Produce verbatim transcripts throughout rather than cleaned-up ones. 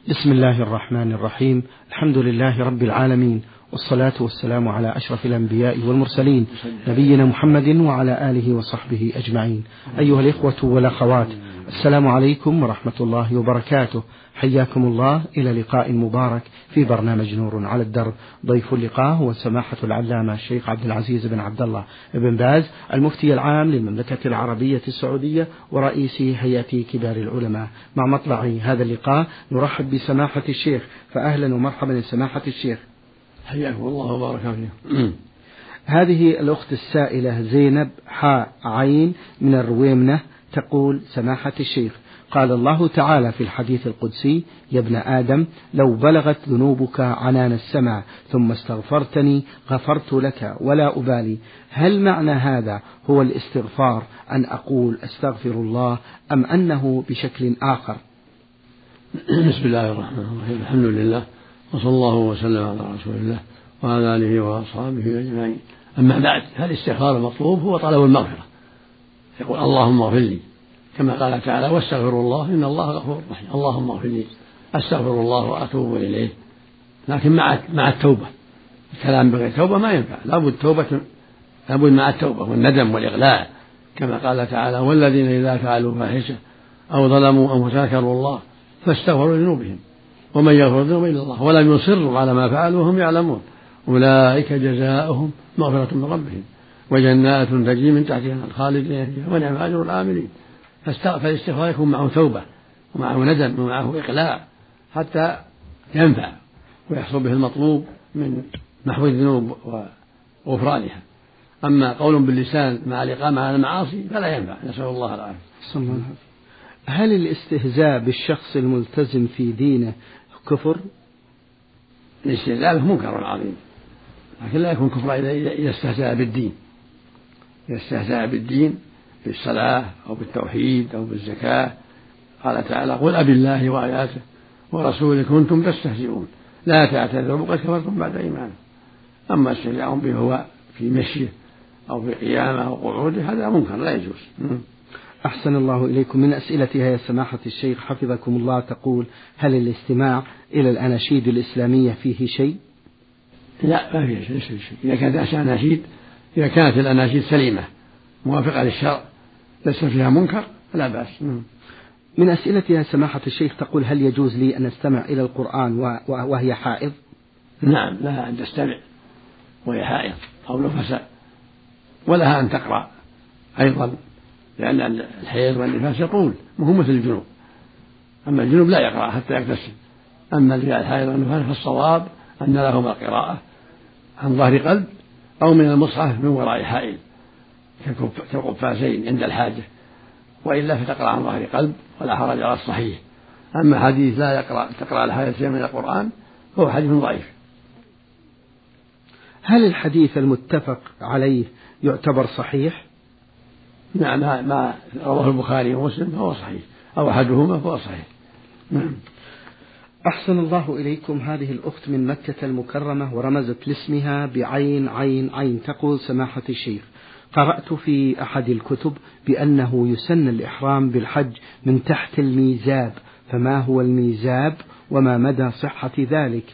بسم الله الرحمن الرحيم. الحمد لله رب العالمين، والصلاة والسلام على أشرف الأنبياء والمرسلين نبينا محمد وعلى آله وصحبه أجمعين. أيها الإخوة والأخوات، السلام عليكم ورحمة الله وبركاته. حياكم الله إلى لقاء مبارك في برنامج نور على الدرب. ضيف اللقاء هو سماحة العلامة الشيخ عبد العزيز بن عبد الله بن باز، المفتي العام للمملكة العربية السعودية ورئيس هيئة كبار العلماء. مع مطلع هذا اللقاء نرحب بسماحة الشيخ، فأهلا ومرحبا سماحة الشيخ. حياكم الله وبارك فيكم. هذه الأخت السائلة زينب حاء عين من الرويمنة تقول: سماحة الشيخ، قال الله تعالى في الحديث القدسي: يا ابن آدم لو بلغت ذنوبك عنان السماء ثم استغفرتني غفرت لك ولا أبالي. هل معنى هذا هو الاستغفار أن أقول أستغفر الله، أم أنه بشكل آخر؟ بسم الله الرحمن الرحيم. الحمد لله، وصلى الله وسلم على رسول الله وعلى آله وأصحابه أجمعين. أما بعد، فالاستغفار المطلوب هو طلب المغفرة. يقول اللهم اغفر لي، كما قال تعالى: واستغفروا الله إن الله غفور رحيم. اللهم اغفر لي، أستغفر الله وأتوب إليه. لكن مع مع التوبة. الكلام بغير توبة ما ينفع، لابد توبة، لابد مع التوبة والندم والإغلاء، كما قال تعالى: والذين إذا فعلوا فاحشة أو ظلموا أنفسهم ذكروا الله فاستغفروا لذنوبهم ومن يغفر الذنوب إلا الله ولم يصروا على ما فعلوا وهم يعلمون أولئك جزاؤهم مغفرة من ربهم وجنات تجري من تحتها الخالدين فيها ونعم أجر العاملين. فالاستغفار يكون معه توبة ومعه ندم ومعه إقلاع حتى ينفع ويحصل به المطلوب من محو الذنوب وغفرانها. أما قول باللسان مع الإقامة على المعاصي فلا ينفع، نسأل الله العافية. هل الاستهزاء بالشخص الملتزم في دينه كفر؟ الاستهزاء منكر عظيم، لكن لا يكون كفر إذا استهزأ بالدين. إذا استهزأ بالدين بالصلاة أو بالتوحيد أو بالزكاة، قال تعالى: قل أبالله وآياته ورسوله كنتم تستهزئون لا تعتذروا قد كفرتم بعد إيمانكم. أما استهزاء به هو في مشيه أو في قيامه أو قعوده هذا منكر لا يجوز. أحسن الله إليكم. من أسئلتها يا سماحة الشيخ حفظكم الله تقول: هل الاستماع إلى الأناشيد الإسلامية فيه شيء؟ لا، ما فيه شيء, شيء. إذا كانت أناشيد إذا كانت الأناشيد سليمة موافقة للشرع ليس فيها منكر فلا بأس. من أسئلتها سماحة الشيخ تقول: هل يجوز لي أن أستمع إلى القرآن وهي حائض؟ نعم، لها أن تستمع وهي حائض أو نفساء، ولها أن تقرأ أيضا، لأن الحيض والنفاس يطول وهو مثل الجنوب. أما الجنوب لا يقرأ حتى يغتسل. أما الحيض والنفاس فالصواب أن لهما القراءة عن ظهر قلب أو من المصحف من وراء حائل كالقفازين عند الحاجة، وإلا فتقرأ عن ظهر قلب ولا حرج على الصحيح. أما حديث لا يقرأ تقرأ الحائل شيئا من القرآن فهو حديث ضعيف. هل الحديث المتفق عليه يعتبر صحيح؟ نعم، ما رواه البخاري ومسلم فهو صحيح، أو أحدهما فهو صحيح. نعم. أحسن الله إليكم. هذه الأخت من مكة المكرمة ورمزت لاسمها بعين عين عين تقول: سماحة الشيخ، قرأت في أحد الكتب بأنه يسن الإحرام بالحج من تحت الميزاب، فما هو الميزاب وما مدى صحة ذلك؟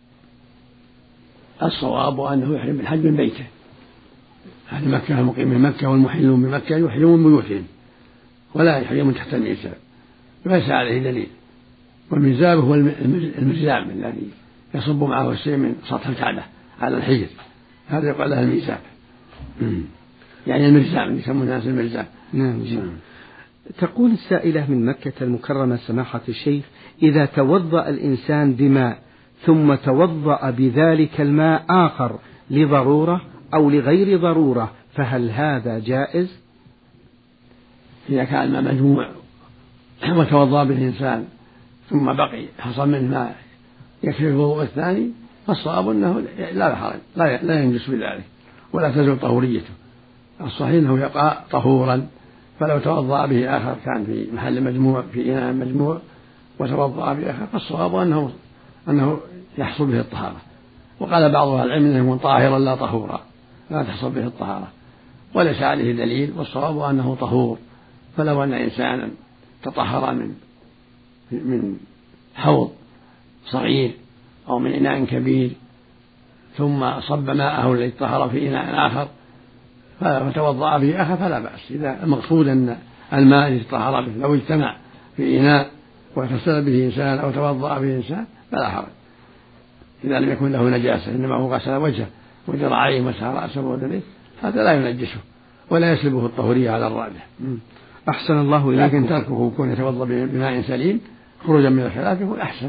الصواب أنه يحرم بالحج من بيته. أهل مكة المقيم من مكة والمحلون بمكة يحرمون من بيوتهم ولا يحرمون تحت الميزاب، ليس عليه دليل. والميزاب هو المرزام الذي يصب معه الشيء من سطح الكعبة على الحجر، هذا يقال له الميزاب، يعني المرزام يسمونه الناس المرزام. نعم. تقول السائلة من مكة المكرمة: سماحة الشيخ، إذا توضأ الإنسان بماء ثم توضأ بذلك الماء آخر لضرورة أو لغير ضرورة فهل هذا جائز؟ إذا كان الماء مجموع وتوضأ به الإنسان ثم بقي حصل منه ما يكفي الوضوء الثاني فالصواب أنه لا حرج، لا ينجس بذلك ولا تزول طهوريته. الصحيح أنه يبقى طهورا، فلو توضأ به آخر كان في محل مجموع في إناء مجموع وتوضأ به آخر فالصواب أنه أنه يحصل به الطهارة. وقال بعض أهل العلم أنه يكون طاهرا لا طهورا، لا تحصل به الطهارة، وليس عليه دليل، والصواب أنه طهور. فلو أن إنسانا تطهر من من حوض صغير أو من إناء كبير ثم صب ماءه الذي طهر في إناء آخر فتوضأ به آخر فلا بأس. إذا المقصود أن الماء الذي طهر به لو اجتمع في إناء واغتسل به إنسان أو توضأ به إنسان فلا حرج إذا لم يكن له نجاسة، إنما هو غسل وجهه وذراعيه ومسح رأسه وذنيه، هذا لا ينجسه ولا يسلبه الطهورية على الراجح. أحسن الله إليكم. لكن تركه يكون يتوضأ بماء سليم خروجا من الخلاف يكون أحسن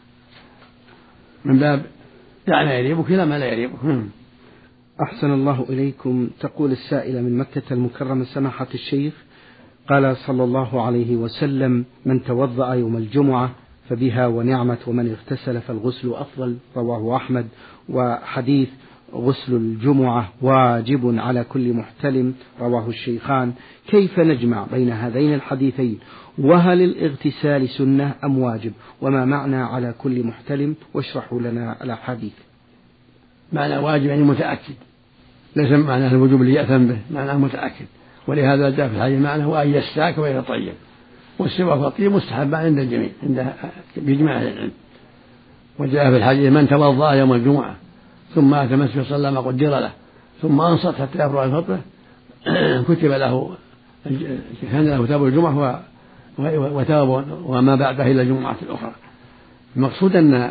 من باب دع ما يريبك إلى ما لا يريبك. أحسن الله إليكم. تقول السائلة من مكة المكرمة: سماحة الشيخ، قال صلى الله عليه وسلم: من توضأ يوم الجمعة فبها ونعمت، ومن اغتسل فالغسل أفضل، رواه أحمد. وحديث غسل الجمعة واجب على كل محتلم، رواه الشيخان. كيف نجمع بين هذين الحديثين؟ وهل الاغتسال سنة أم واجب؟ وما معنى على كل محتلم؟ واشرحوا لنا الأحاديث. معنى واجب يعني متأكد، ليس معناه الوجوب اللي يأثم به، معناه متأكد. ولهذا جاء في الحديث معناه هو أن يستاك ويتطيب، والسواك والطيب مستحب عند الجميع عند بإجماع أهل العلم. وجاء في الحديث: من توضأ يوم الجمعة ثم أتى المسجد صلى ما قدر له ثم أنصت حتى يفرغ من فطره كتب له كان له ثواب الجمعة وثواب وما بعده إلى الجمعة الأخرى. المقصود أن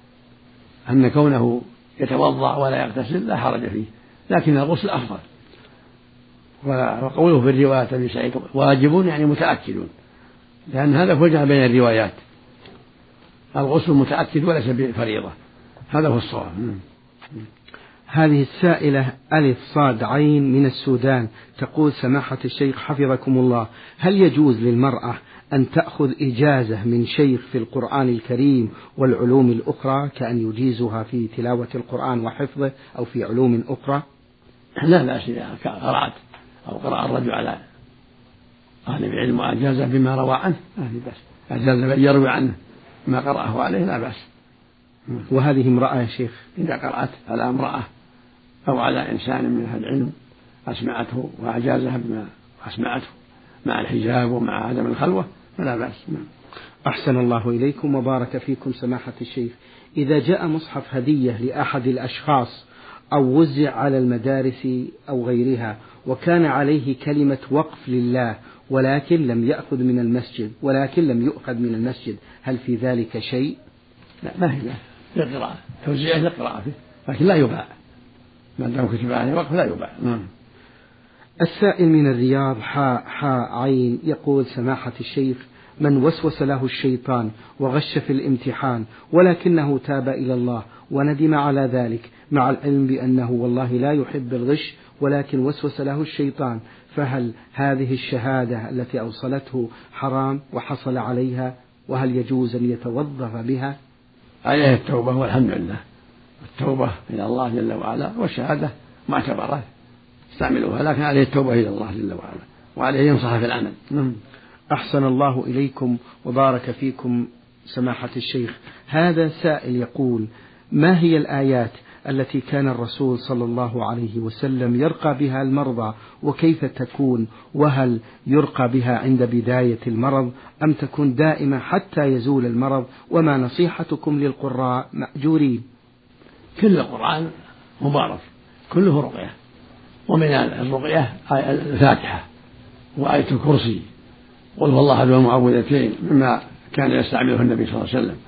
أن كونه يتوضأ ولا يغتسل لا حرج فيه، لكن الغسل أفضل. وقوله في الرواية أبي سعيد واجب يعني متأكدون، لأن هذا فرق بين الروايات، الغسل متأكد وليس بفريضة، هذا هو الصواب. هذه السائلة ألف صاد عين من السودان تقول: سماحة الشيخ حفظكم الله، هل يجوز للمرأة أن تأخذ إجازة من شيخ في القرآن الكريم والعلوم الأخرى، كأن يجيزها في تلاوة القرآن وحفظه أو في علوم أخرى؟ لا بأس إذا قرأت أو قرأ الرجل على أهل العلم وأجازه بما روى عنه لا بأس، أجاز من يروي عنه ما قرأه عليه لا بأس. وهذه امرأة يا شيخ إذا قرأت على امرأة أو على إنسان من أهل العلم أسمعته وأجازها بما أسمعته مع الحجاب ومع عدم الخلوة فلا بأس. أحسن الله إليكم وبارك فيكم. سماحة الشيخ، إذا جاء مصحف هدية لأحد الأشخاص أو وزع على المدارس أو غيرها وكان عليه كلمة وقف لله ولكن لم يأخذ من المسجد ولكن لم يؤخذ من المسجد، هل في ذلك شيء؟ لا، ما هي للقراءة، توزيعه للقراءة فيه، لكن لا يباع ما دام كتب عليه وقف لا يباع. السائل من الرياض حاء حاء عين يقول: سماحة الشيخ، من وسوس له الشيطان وغش في الامتحان ولكنه تاب إلى الله وندم على ذلك مع العلم بأنه والله لا يحب الغش ولكن وسوس له الشيطان، فهل هذه الشهادة التي أوصلته حرام وحصل عليها؟ وهل يجوز أن يتوظف بها؟ عليه التوبة والحمد لله، التوبة إلى الله جل وعلا، والشهادة معتبرة استعملوها، لكن عليه التوبة إلى الله جل وعلا وعليه ينصح في العمل. أحسن الله إليكم وبارك فيكم. سماحة الشيخ، هذا سائل يقول: ما هي الآيات التي كان الرسول صلى الله عليه وسلم يرقى بها المرضى وكيف تكون؟ وهل يرقى بها عند بداية المرض أم تكون دائمة حتى يزول المرض؟ وما نصيحتكم للقراء مأجورين؟ كل القرآن مبارك كله رقية، ومن الرقية الفاتحة وآية الكرسي قل هو الله أحد والمعوذتين مما كان يستعمله النبي صلى الله عليه وسلم.